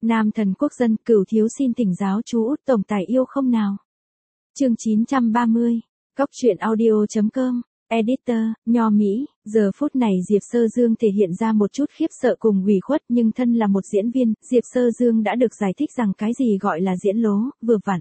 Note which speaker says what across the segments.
Speaker 1: Nam thần quốc dân, Cửu thiếu xin thỉnh giáo chú Út tổng tài yêu không nào. Chương 930, Cóc truyện audio.com, Editor, Nho Mỹ. Giờ phút này Diệp Sơ Dương thể hiện ra một chút khiếp sợ cùng ủy khuất, nhưng thân là một diễn viên, Diệp Sơ Dương đã được giải thích rằng cái gì gọi là diễn lố, vừa vặn.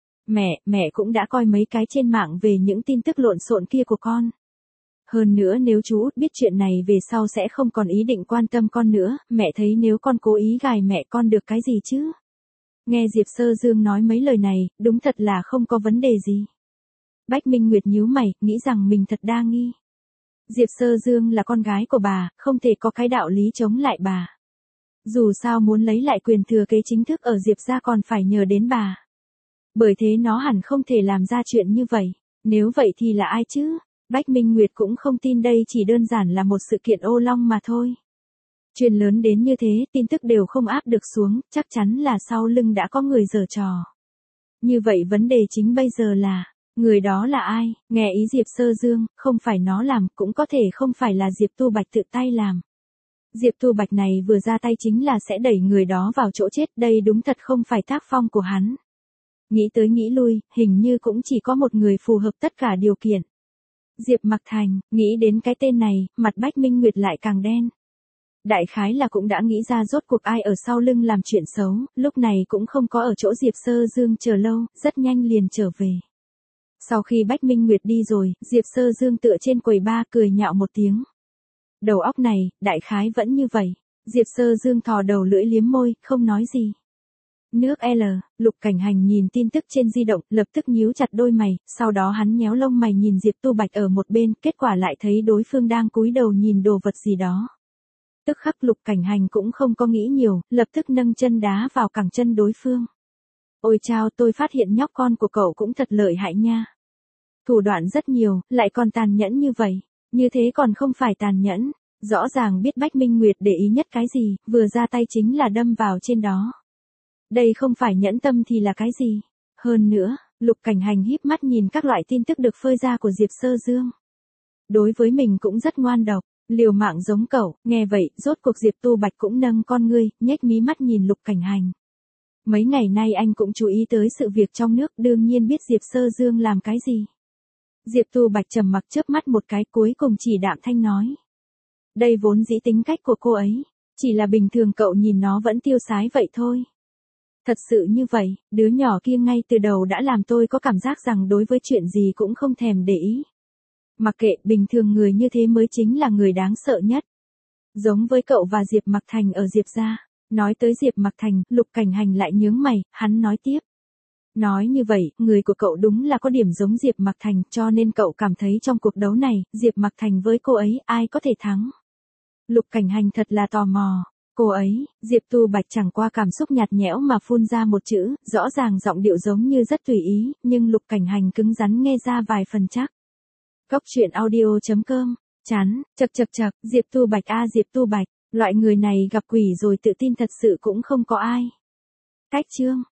Speaker 1: Mẹ cũng đã coi mấy cái trên mạng về những tin tức lộn xộn kia của con. Hơn nữa nếu chú Út biết chuyện này về sau sẽ không còn ý định quan tâm con nữa, mẹ thấy nếu con cố ý gài mẹ con được cái gì chứ? Nghe Diệp Sơ Dương nói mấy lời này, đúng thật là không có vấn đề gì. Bách Minh Nguyệt nhíu mày, nghĩ rằng mình thật đa nghi. Diệp Sơ Dương là con gái của bà, không thể có cái đạo lý chống lại bà. Dù sao muốn lấy lại quyền thừa kế chính thức ở Diệp gia còn phải nhờ đến bà. Bởi thế nó hẳn không thể làm ra chuyện như vậy. Nếu vậy thì là ai chứ? Bách Minh Nguyệt cũng không tin đây chỉ đơn giản là một sự kiện ô long mà thôi. Chuyện lớn đến như thế, tin tức đều không áp được xuống, chắc chắn là sau lưng đã có người giở trò. Như vậy vấn đề chính bây giờ là, người đó là ai? Nghe ý Diệp Sơ Dương, không phải nó làm, cũng có thể không phải là Diệp Tu Bạch tự tay làm. Diệp Tu Bạch này vừa ra tay chính là sẽ đẩy người đó vào chỗ chết, đây đúng thật không phải tác phong của hắn. Nghĩ tới nghĩ lui, hình như cũng chỉ có một người phù hợp tất cả điều kiện. Diệp Mặc Thành, nghĩ đến cái tên này, mặt Bách Minh Nguyệt lại càng đen. Đại khái là cũng đã nghĩ ra rốt cuộc ai ở sau lưng làm chuyện xấu, lúc này cũng không có ở chỗ Diệp Sơ Dương chờ lâu, rất nhanh liền trở về. Sau khi Bách Minh Nguyệt đi rồi, Diệp Sơ Dương tựa trên quầy bar cười nhạo một tiếng. Đầu óc này, đại khái vẫn như vậy. Diệp Sơ Dương thò đầu lưỡi liếm môi, không nói gì. Nước L, Lục Cảnh Hành nhìn tin tức trên di động, lập tức nhíu chặt đôi mày, sau đó hắn nhéo lông mày nhìn Diệp Tu Bạch ở một bên, kết quả lại thấy đối phương đang cúi đầu nhìn đồ vật gì đó. Tức khắc Lục Cảnh Hành cũng không có nghĩ nhiều, lập tức nâng chân đá vào cẳng chân đối phương. Ôi chao, tôi phát hiện nhóc con của cậu cũng thật lợi hại nha. Thủ đoạn rất nhiều, lại còn tàn nhẫn như vậy. Như thế còn không phải tàn nhẫn, rõ ràng biết Bách Minh Nguyệt để ý nhất cái gì, vừa ra tay chính là đâm vào trên đó. Đây không phải nhẫn tâm thì là cái gì? Hơn nữa, Lục Cảnh Hành híp mắt nhìn các loại tin tức được phơi ra của Diệp Sơ Dương. Đối với mình cũng rất ngoan độc, liều mạng giống cậu, nghe vậy, rốt cuộc Diệp Tu Bạch cũng nâng con ngươi, nhếch mí mắt nhìn Lục Cảnh Hành. Mấy ngày nay anh cũng chú ý tới sự việc trong nước, đương nhiên biết Diệp Sơ Dương làm cái gì. Diệp Tu Bạch trầm mặc chớp mắt một cái, cuối cùng chỉ đạm thanh nói. Đây vốn dĩ tính cách của cô ấy, chỉ là bình thường cậu nhìn nó vẫn tiêu sái vậy thôi. Thật sự như vậy, đứa nhỏ kia ngay từ đầu đã làm tôi có cảm giác rằng đối với chuyện gì cũng không thèm để ý. Mặc kệ, bình thường người như thế mới chính là người đáng sợ nhất. Giống với cậu và Diệp Mặc Thành ở Diệp gia. Nói tới Diệp Mặc Thành, Lục Cảnh Hành lại nhướng mày, hắn nói tiếp. Nói như vậy, người của cậu đúng là có điểm giống Diệp Mặc Thành, cho nên cậu cảm thấy trong cuộc đấu này, Diệp Mặc Thành với cô ấy, ai có thể thắng? Lục Cảnh Hành thật là tò mò. Cô ấy, Diệp Tu Bạch chẳng qua cảm xúc nhạt nhẽo mà phun ra một chữ, rõ ràng giọng điệu giống như rất tùy ý, nhưng Lục Cảnh Hành cứng rắn nghe ra vài phần chắc. Cóc truyện audio.com, chán, chậc, Diệp Tu Bạch Diệp Tu Bạch, loại người này gặp quỷ rồi tự tin thật sự cũng không có ai. Cách chương.